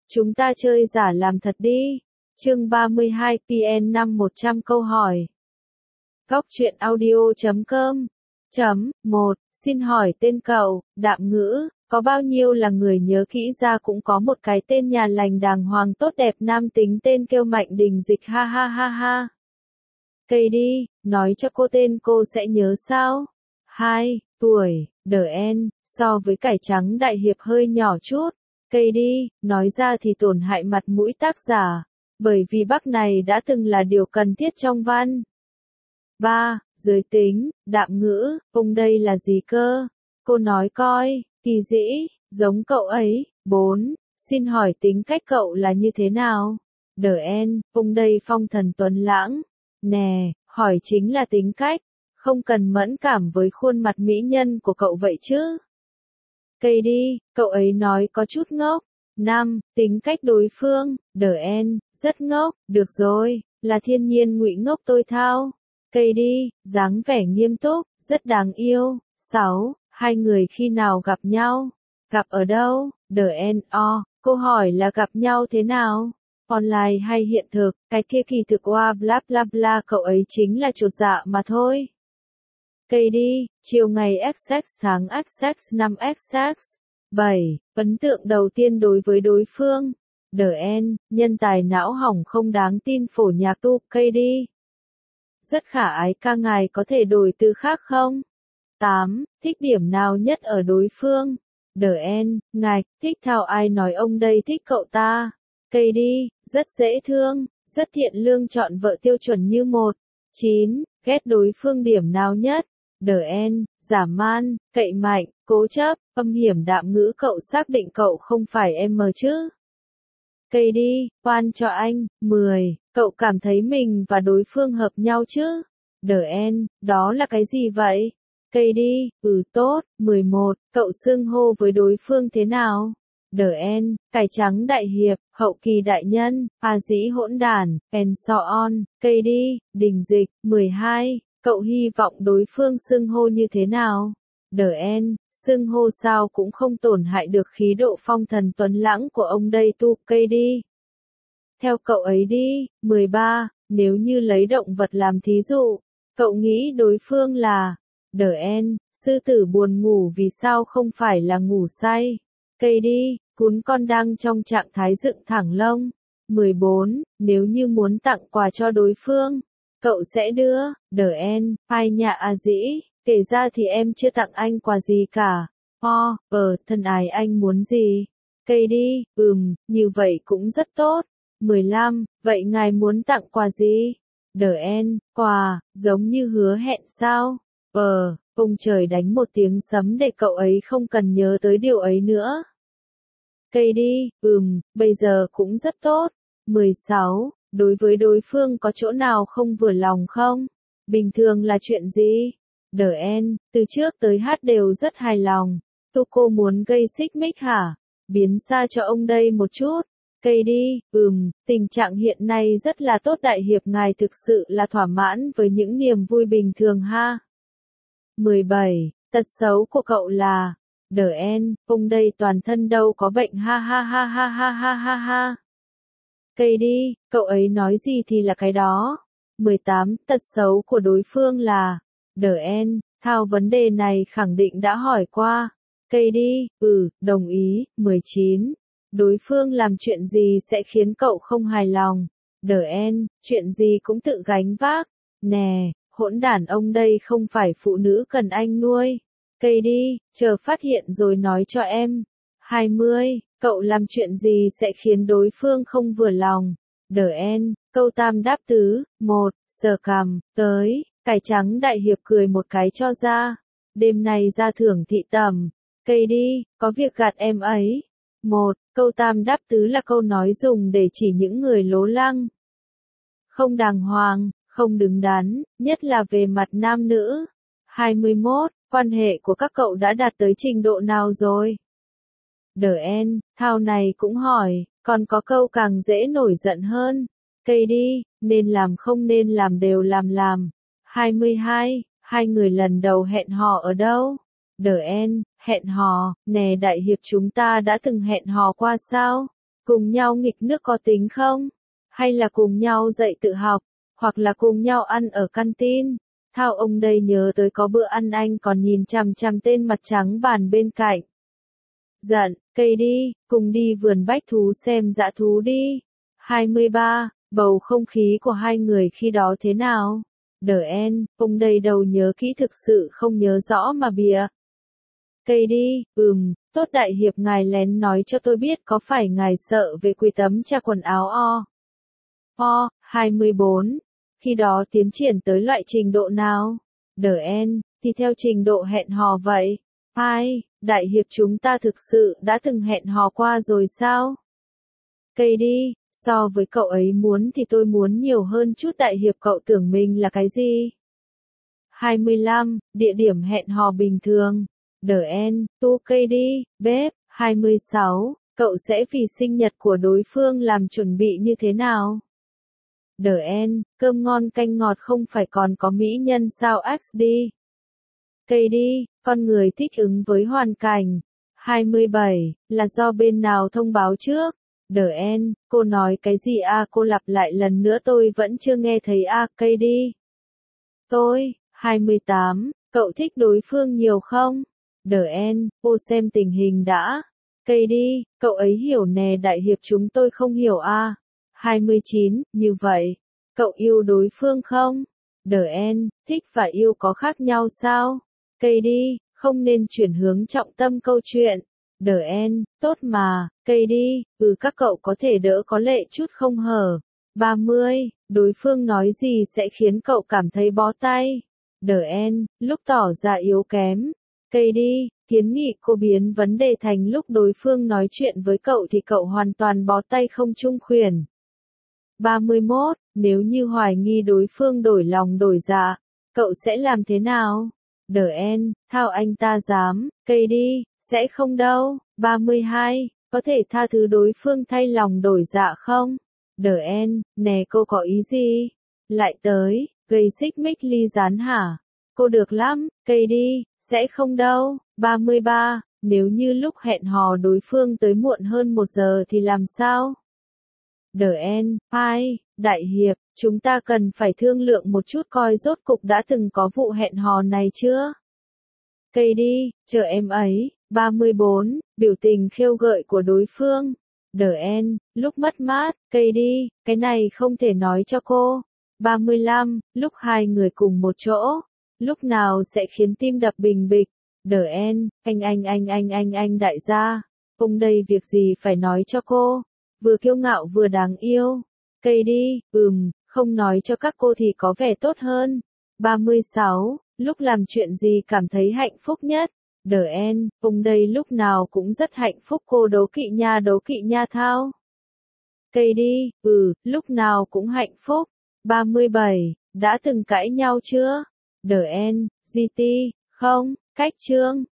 Chúng ta chơi giả làm thật đi. Chương 32 PN 5100 câu hỏi. Góc truyện audio.com. 1. Xin hỏi tên cậu, Đạm Ngữ, có bao nhiêu là người nhớ kỹ ra cũng có một cái tên nhà lành đàng hoàng tốt đẹp nam tính tên kêu Mạnh Đình Dịch ha ha ha ha. Cây đi, nói cho cô tên cô sẽ nhớ sao? 2. Tuổi, DN, so với cải trắng đại hiệp hơi nhỏ chút. Cây đi, nói ra thì tổn hại mặt mũi tác giả, bởi vì bác này đã từng là điều cần thiết trong văn. 3. Giới tính, Đạm Ngữ, ông đây là gì cơ? Cô nói coi, kỳ dĩ, giống cậu ấy. 4. Xin hỏi tính cách cậu là như thế nào? DN, ông đây phong thần tuấn lãng. Nè, hỏi chính là tính cách, không cần mẫn cảm với khuôn mặt mỹ nhân của cậu vậy chứ. Cây đi, cậu ấy nói có chút ngốc. 5. Tính cách đối phương, DN, rất ngốc, được rồi, là thiên nhiên ngụy ngốc tôi thao. Cây đi, dáng vẻ nghiêm túc, rất đáng yêu. 6. Hai người khi nào gặp nhau? Gặp ở đâu? DNO, cô hỏi là gặp nhau thế nào? Online hay hiện thực, cái kia kỳ thực oa bla bla bla cậu ấy chính là chột dạ mà thôi. Cây đi, chiều ngày XX tháng XX năm XX. 7. Ấn tượng đầu tiên đối với đối phương. DN, nhân tài não hỏng không đáng tin phổ nhạc tu. Cây đi. Rất khả ái ca ngài có thể đổi từ khác không? 8. Thích điểm nào nhất ở đối phương? DN, ngài, thích thao ai nói ông đây thích cậu ta? Cây đi, rất dễ thương, rất thiện lương chọn vợ tiêu chuẩn như một. 9. Ghét đối phương điểm nào nhất? DN, giả man, cậy mạnh, cố chấp, âm hiểm. Đạm Ngữ cậu xác định cậu không phải em mờ chứ? Cây đi, oan cho anh. 10. Cậu cảm thấy mình và đối phương hợp nhau chứ? DN, đó là cái gì vậy? Cây đi, tốt. 11. Cậu xưng hô với đối phương thế nào? DN, cải trắng đại hiệp, hậu kỳ đại nhân, a dĩ hỗn đản, and so on. Cây đi, Đình Dịch. 12. Cậu hy vọng đối phương xưng hô như thế nào? DN, xưng hô sao cũng không tổn hại được khí độ phong thần tuấn lãng của ông đây tu. Cây đi. Theo cậu ấy đi. 13. Nếu như lấy động vật làm thí dụ, cậu nghĩ đối phương là? DN, sư tử buồn ngủ vì sao không phải là ngủ say? Cây đi, cún con đang trong trạng thái dựng thẳng lông. 14. Nếu như muốn tặng quà cho đối phương, cậu sẽ đưa? DN, ai nhà a dĩ, kể ra thì em chưa tặng anh quà gì cả. Thân ái anh muốn gì? Cây đi, như vậy cũng rất tốt. 15. Vậy ngài muốn tặng quà gì? DN, quà, giống như hứa hẹn sao? Ông trời đánh một tiếng sấm để cậu ấy không cần nhớ tới điều ấy nữa. Cây đi, bây giờ cũng rất tốt. 16. Đối với đối phương có chỗ nào không vừa lòng không? Bình thường là chuyện gì? DN, từ trước tới hát đều rất hài lòng. Cô muốn gây xích mích hả? Biến xa cho ông đây một chút. Cây đi, tình trạng hiện nay rất là tốt đại hiệp ngài thực sự là thỏa mãn với những niềm vui bình thường ha. 17. Tật xấu của cậu là? DN, ông đây toàn thân đâu có bệnh ha ha ha ha ha ha ha ha. Cây đi, cậu ấy nói gì thì là cái đó. 18. Tật xấu của đối phương là? DN, thao vấn đề này khẳng định đã hỏi qua. Cây đi, đồng ý. 19. Đối phương làm chuyện gì sẽ khiến cậu không hài lòng? DN, chuyện gì cũng tự gánh vác. Nè, hỗn đản ông đây không phải phụ nữ cần anh nuôi. Cây đi, chờ phát hiện rồi nói cho em. 20. Cậu làm chuyện gì sẽ khiến đối phương không vừa lòng? DN, câu tam đáp tứ. 1. Sờ cằm, tới, cải trắng đại hiệp cười một cái cho ra. Đêm nay ra thưởng thị tầm. Cây đi, có việc gạt em ấy. 1. Câu tam đáp tứ là câu nói dùng để chỉ những người lố lăng, không đàng hoàng, không đứng đắn, nhất là về mặt nam nữ. 21. Quan hệ của các cậu đã đạt tới trình độ nào rồi? DN, thao này cũng hỏi, còn có câu càng dễ nổi giận hơn. Cây đi, nên làm không nên làm đều làm. 22. Hai người lần đầu hẹn hò ở đâu? DN, hẹn hò, nè đại hiệp chúng ta đã từng hẹn hò qua sao? Cùng nhau nghịch nước có tính không? Hay là cùng nhau dạy tự học, hoặc là cùng nhau ăn ở canteen? Thao ông đây nhớ tới có bữa ăn anh còn nhìn chằm chằm tên mặt trắng bàn bên cạnh. Giận, cây đi, cùng đi vườn bách thú xem dã thú đi. 23. Bầu không khí của hai người khi đó thế nào? Đờ ông đây đâu nhớ kỹ thực sự không nhớ rõ mà bịa. Cây đi, tốt đại hiệp ngài lén nói cho tôi biết có phải ngài sợ về quỳ tấm cha quần áo o. 24. Khi đó tiến triển tới loại trình độ nào? Thì theo trình độ hẹn hò vậy. Đại hiệp chúng ta thực sự đã từng hẹn hò qua rồi sao? Cây đi, so với cậu ấy muốn thì tôi muốn nhiều hơn chút. Đại hiệp cậu tưởng mình là cái gì? 25. Địa điểm hẹn hò bình thường. Tu cây đi, bếp. 26. Cậu sẽ vì sinh nhật của đối phương làm chuẩn bị như thế nào? Cơm ngon canh ngọt không phải còn có mỹ nhân sao XD? Cây đi, con người thích ứng với hoàn cảnh. 27. Là do bên nào thông báo trước? Cô nói cái gì cô lặp lại lần nữa tôi vẫn chưa nghe thấy cây đi. Tôi. 28. Cậu thích đối phương nhiều không? Cô xem tình hình đã. Cây đi, cậu ấy hiểu nè đại hiệp chúng tôi không hiểu 29. Như vậy, cậu yêu đối phương không? Thích và yêu có khác nhau sao? Cây đi, không nên chuyển hướng trọng tâm câu chuyện. Tốt mà, cây đi, các cậu có thể đỡ có lệ chút không hở. 30. Đối phương nói gì sẽ khiến cậu cảm thấy bó tay? Lúc tỏ ra yếu kém. Cây đi, kiến nghị cô biến vấn đề thành lúc đối phương nói chuyện với cậu thì cậu hoàn toàn bó tay không chung khuyển. 31. Nếu như hoài nghi đối phương đổi lòng đổi dạ, cậu sẽ làm thế nào? Thao anh ta dám, cây đi, sẽ không đâu. 32. Có thể tha thứ đối phương thay lòng đổi dạ không? Nè cô có ý gì? Lại tới, gây xích mích ly gián hả? Cô được lắm, cây đi, sẽ không đâu. 33. Nếu như lúc hẹn hò đối phương tới muộn hơn 1 giờ thì làm sao? Đại hiệp, chúng ta cần phải thương lượng một chút coi rốt cục đã từng có vụ hẹn hò này chưa? Cây đi, chờ em ấy. 34. Biểu tình khêu gợi của đối phương. Lúc mất mát, cây đi, cái này không thể nói cho cô. 35. Lúc hai người cùng một chỗ, lúc nào sẽ khiến tim đập bình bịch? Anh đại gia, ông đây việc gì phải nói cho cô? Vừa kiêu ngạo vừa đáng yêu. Cây đi, không nói cho các cô thì có vẻ tốt hơn. 36. Lúc làm chuyện gì cảm thấy hạnh phúc nhất? Ông đây lúc nào cũng rất hạnh phúc. Cô đố kỵ nha thao. Cây đi, lúc nào cũng hạnh phúc. 37. Đã từng cãi nhau chưa? GT, không, cách chương.